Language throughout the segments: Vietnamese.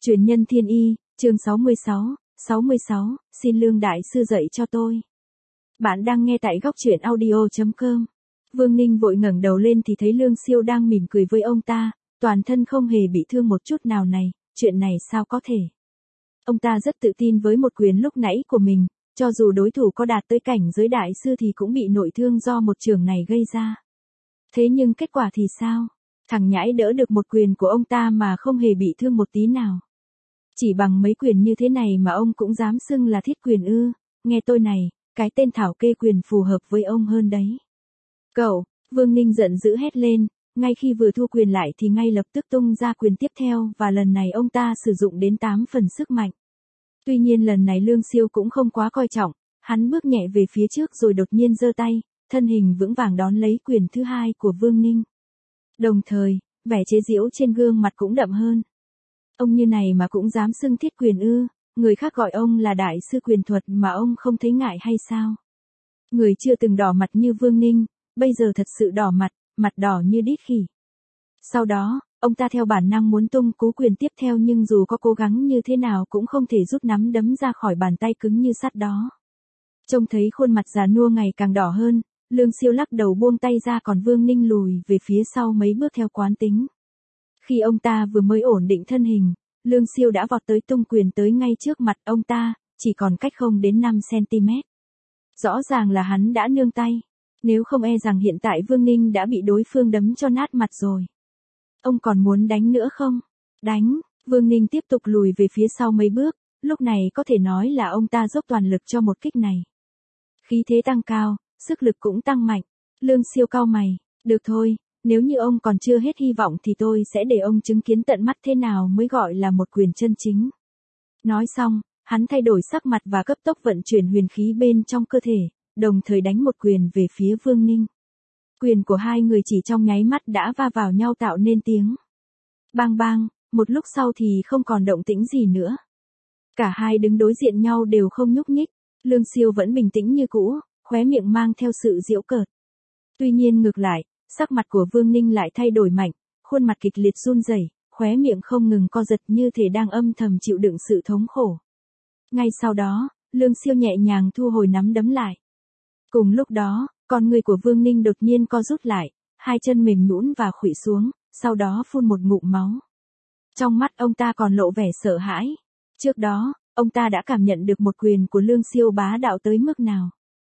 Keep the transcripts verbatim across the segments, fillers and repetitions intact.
Truyền nhân thiên y, chương sáu mươi sáu, sáu mươi sáu, xin Lương Đại Sư dạy cho tôi. Bạn đang nghe tại góc truyện audio chấm com. Vương Ninh vội ngẩng đầu lên thì thấy Lương Siêu đang mỉm cười với ông ta, toàn thân không hề bị thương một chút nào này, chuyện này sao có thể. Ông ta rất tự tin với một quyền lúc nãy của mình, cho dù đối thủ có đạt tới cảnh giới đại sư thì cũng bị nội thương do một trường này gây ra. Thế nhưng kết quả thì sao? Thằng nhãi đỡ được một quyền của ông ta mà không hề bị thương một tí nào. Chỉ bằng mấy quyền như thế này mà ông cũng dám xưng là thiết quyền ư? Nghe tôi này, cái tên thảo kê quyền phù hợp với ông hơn đấy. Cậu, Vương Ninh giận dữ hét lên, ngay khi vừa thu quyền lại thì ngay lập tức tung ra quyền tiếp theo và lần này ông ta sử dụng đến tám phần sức mạnh. Tuy nhiên lần này Lương Siêu cũng không quá coi trọng, hắn bước nhẹ về phía trước rồi đột nhiên giơ tay, thân hình vững vàng đón lấy quyền thứ hai của Vương Ninh. Đồng thời, vẻ chế giễu trên gương mặt cũng đậm hơn. Ông như này mà cũng dám xưng thiết quyền ư? Người khác gọi ông là đại sư quyền thuật mà ông không thấy ngại hay sao? Người chưa từng đỏ mặt như Vương Ninh, bây giờ thật sự đỏ mặt, mặt đỏ như đít khỉ. Sau đó, ông ta theo bản năng muốn tung cú quyền tiếp theo nhưng dù có cố gắng như thế nào cũng không thể rút nắm đấm ra khỏi bàn tay cứng như sắt đó. Trông thấy khuôn mặt già nua ngày càng đỏ hơn, Lương Siêu lắc đầu buông tay ra còn Vương Ninh lùi về phía sau mấy bước theo quán tính. Khi ông ta vừa mới ổn định thân hình, Lương Siêu đã vọt tới tung quyền tới ngay trước mặt ông ta, chỉ còn cách không đến năm xăng-ti-mét. Rõ ràng là hắn đã nương tay, nếu không e rằng hiện tại Vương Ninh đã bị đối phương đấm cho nát mặt rồi. Ông còn muốn đánh nữa không? Đánh, Vương Ninh tiếp tục lùi về phía sau mấy bước, lúc này có thể nói là ông ta dốc toàn lực cho một kích này. Khí thế tăng cao, sức lực cũng tăng mạnh. Lương Siêu cau mày, được thôi, nếu như ông còn chưa hết hy vọng thì tôi sẽ để ông chứng kiến tận mắt thế nào mới gọi là một quyền chân chính. Nói xong, hắn thay đổi sắc mặt và cấp tốc vận chuyển huyền khí bên trong cơ thể, đồng thời đánh một quyền về phía Vương Ninh. Quyền của hai người chỉ trong nháy mắt đã va vào nhau tạo nên tiếng bang bang, một lúc sau thì không còn động tĩnh gì nữa. Cả hai đứng đối diện nhau đều không nhúc nhích, Lương Siêu vẫn bình tĩnh như cũ, khóe miệng mang theo sự giễu cợt. Tuy nhiên ngược lại, sắc mặt của Vương Ninh lại thay đổi mạnh, khuôn mặt kịch liệt run rẩy, khóe miệng không ngừng co giật như thể đang âm thầm chịu đựng sự thống khổ. Ngay sau đó, Lương Siêu nhẹ nhàng thu hồi nắm đấm lại. Cùng lúc đó, con người của Vương Ninh đột nhiên co rút lại, hai chân mềm nhũn và khuỵu xuống, sau đó phun một ngụm máu. Trong mắt ông ta còn lộ vẻ sợ hãi. Trước đó, ông ta đã cảm nhận được một quyền của Lương Siêu bá đạo tới mức nào.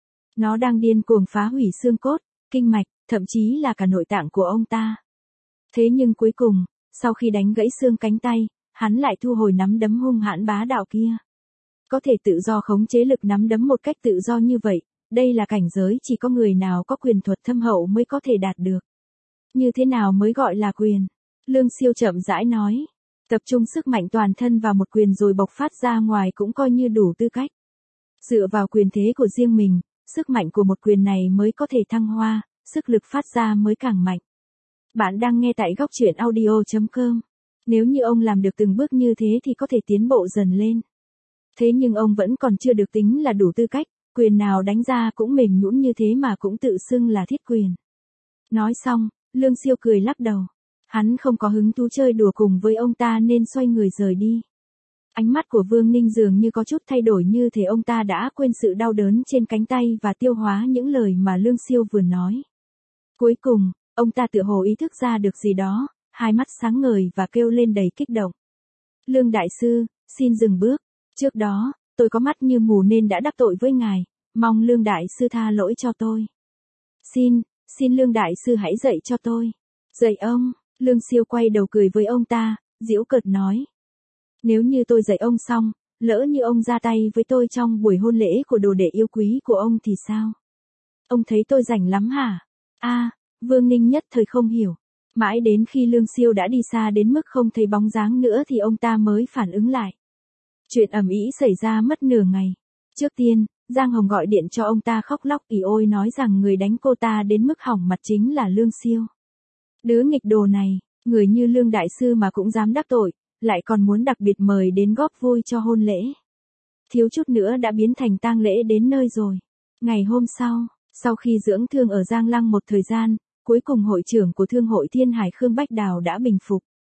Nó đang điên cuồng phá hủy xương cốt, kinh mạch, thậm chí là cả nội tạng của ông ta. Thế nhưng cuối cùng, sau khi đánh gãy xương cánh tay, hắn lại thu hồi nắm đấm hung hãn bá đạo kia. Có thể tự do khống chế lực nắm đấm một cách tự do như vậy, đây là cảnh giới chỉ có người nào có quyền thuật thâm hậu mới có thể đạt được. Như thế nào mới gọi là quyền? Lương Siêu chậm rãi nói. Tập trung sức mạnh toàn thân vào một quyền rồi bộc phát ra ngoài cũng coi như đủ tư cách. Dựa vào quyền thế của riêng mình, sức mạnh của một quyền này mới có thể thăng hoa, sức lực phát ra mới càng mạnh. Bạn đang nghe tại góc truyện audio chấm com. Nếu như ông làm được từng bước như thế thì có thể tiến bộ dần lên. Thế nhưng ông vẫn còn chưa được tính là đủ tư cách, quyền nào đánh ra cũng mềm nhũn như thế mà cũng tự xưng là thiết quyền. Nói xong, Lương Siêu cười lắc đầu. Hắn không có hứng thú chơi đùa cùng với ông ta nên xoay người rời đi. Ánh mắt của Vương Ninh dường như có chút thay đổi như thể ông ta đã quên sự đau đớn trên cánh tay và tiêu hóa những lời mà Lương Siêu vừa nói. Cuối cùng, ông ta tựa hồ ý thức ra được gì đó, hai mắt sáng ngời và kêu lên đầy kích động. Lương Đại Sư, xin dừng bước. Trước đó, tôi có mắt như mù nên đã đắc tội với ngài, mong Lương Đại Sư tha lỗi cho tôi. Xin, xin Lương Đại Sư hãy dạy cho tôi. Dạy ông, Lương Siêu quay đầu cười với ông ta, giễu cợt nói. Nếu như tôi dạy ông xong, lỡ như ông ra tay với tôi trong buổi hôn lễ của đồ đệ yêu quý của ông thì sao? Ông thấy tôi rảnh lắm hả? A, à, Vương Ninh nhất thời không hiểu. Mãi đến khi Lương Siêu đã đi xa đến mức không thấy bóng dáng nữa thì ông ta mới phản ứng lại. Chuyện ầm ĩ xảy ra mất nửa ngày. Trước tiên, Giang Hồng gọi điện cho ông ta khóc lóc ỉ ôi nói rằng người đánh cô ta đến mức hỏng mặt chính là Lương Siêu. Đứa nghịch đồ này, người như Lương Đại Sư mà cũng dám đắc tội, lại còn muốn đặc biệt mời đến góp vui cho hôn lễ. Thiếu chút nữa đã biến thành tang lễ đến nơi rồi. Ngày hôm sau, sau khi dưỡng thương ở Giang Lăng một thời gian, cuối cùng hội trưởng của Thương hội Thiên Hải Khương Bách Đào đã bình phục.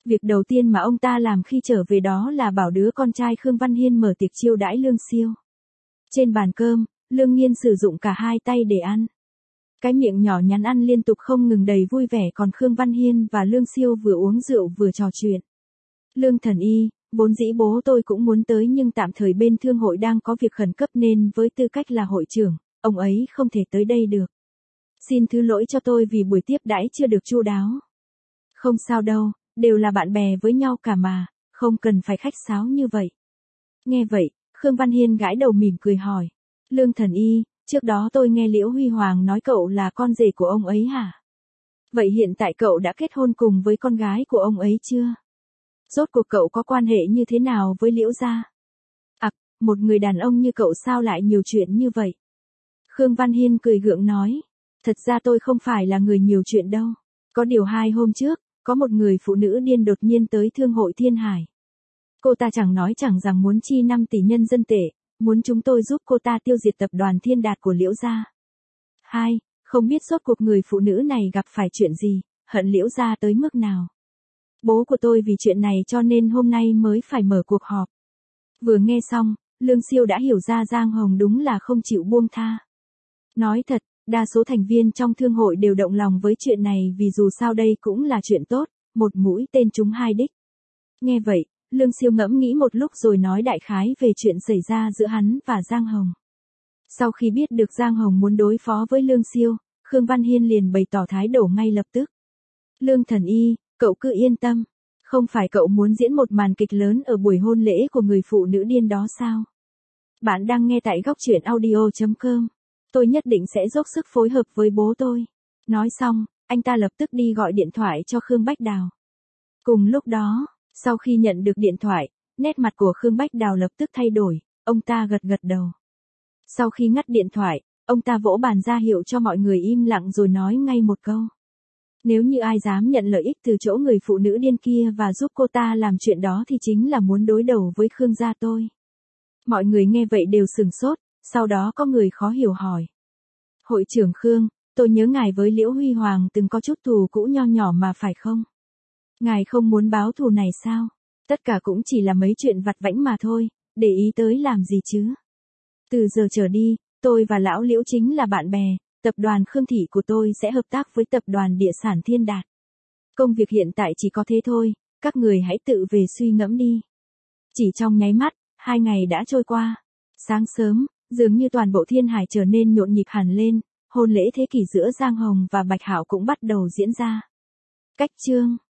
Việc đầu tiên mà ông ta làm khi trở về đó là bảo đứa con trai Khương Văn Hiên mở tiệc chiêu đãi Lương Siêu. Trên bàn cơm, Lương Nghiên sử dụng cả hai tay để ăn. Cái miệng nhỏ nhắn ăn liên tục không ngừng đầy vui vẻ, còn Khương Văn Hiên và Lương Siêu vừa uống rượu vừa trò chuyện. Lương Thần Y, vốn dĩ bố tôi cũng muốn tới nhưng tạm thời bên thương hội đang có việc khẩn cấp nên với tư cách là hội trưởng, ông ấy không thể tới đây được. Xin thứ lỗi cho tôi vì buổi tiếp đãi chưa được chu đáo. Không sao đâu, đều là bạn bè với nhau cả mà, không cần phải khách sáo như vậy. Nghe vậy, Khương Văn Hiên gãi đầu mỉm cười hỏi. Lương Thần Y, trước đó tôi nghe Liễu Huy Hoàng nói cậu là con rể của ông ấy hả? Vậy hiện tại cậu đã kết hôn cùng với con gái của ông ấy chưa? Rốt cuộc cậu có quan hệ như thế nào với Liễu gia? À, một người đàn ông như cậu sao lại nhiều chuyện như vậy? Khương Văn Hiên cười gượng nói. Thật ra tôi không phải là người nhiều chuyện đâu. Có điều hai hôm trước, có một người phụ nữ điên đột nhiên tới thương hội Thiên Hải. Cô ta chẳng nói chẳng rằng muốn chi năm tỷ nhân dân tệ, muốn chúng tôi giúp cô ta tiêu diệt tập đoàn Thiên Đạt của Liễu gia. Hai, không biết rốt cuộc người phụ nữ này gặp phải chuyện gì, hận Liễu gia tới mức nào. Bố của tôi vì chuyện này cho nên hôm nay mới phải mở cuộc họp. Vừa nghe xong, Lương Siêu đã hiểu ra Giang Hồng đúng là không chịu buông tha. Nói thật, đa số thành viên trong thương hội đều động lòng với chuyện này vì dù sao đây cũng là chuyện tốt, một mũi tên trúng hai đích. Nghe vậy, Lương Siêu ngẫm nghĩ một lúc rồi nói đại khái về chuyện xảy ra giữa hắn và Giang Hồng. Sau khi biết được Giang Hồng muốn đối phó với Lương Siêu, Khương Văn Hiên liền bày tỏ thái độ ngay lập tức. Lương Thần Y, cậu cứ yên tâm, không phải cậu muốn diễn một màn kịch lớn ở buổi hôn lễ của người phụ nữ điên đó sao? Bạn đang nghe tại góc truyện audio chấm com. Tôi nhất định sẽ dốc sức phối hợp với bố tôi. Nói xong, anh ta lập tức đi gọi điện thoại cho Khương Bách Đào. Cùng lúc đó, sau khi nhận được điện thoại, nét mặt của Khương Bách Đào lập tức thay đổi, ông ta gật gật đầu. Sau khi ngắt điện thoại, ông ta vỗ bàn ra hiệu cho mọi người im lặng rồi nói ngay một câu. Nếu như ai dám nhận lợi ích từ chỗ người phụ nữ điên kia và giúp cô ta làm chuyện đó thì chính là muốn đối đầu với Khương gia tôi. Mọi người nghe vậy đều sửng sốt, sau đó có người khó hiểu hỏi. Hội trưởng Khương, tôi nhớ ngài với Liễu Huy Hoàng từng có chút thù cũ nho nhỏ mà phải không? Ngài không muốn báo thù này sao? Tất cả cũng chỉ là mấy chuyện vặt vãnh mà thôi, để ý tới làm gì chứ? Từ giờ trở đi, tôi và lão Liễu chính là bạn bè, tập đoàn Khương Thị của tôi sẽ hợp tác với tập đoàn Địa sản Thiên Đạt. Công việc hiện tại chỉ có thế thôi, các người hãy tự về suy ngẫm đi. Chỉ trong nháy mắt, hai ngày đã trôi qua. Sáng sớm, dường như toàn bộ Thiên Hải trở nên nhộn nhịp hẳn lên, hôn lễ thế kỷ giữa Giang Hồng và Bạch Hạo cũng bắt đầu diễn ra. Cách chương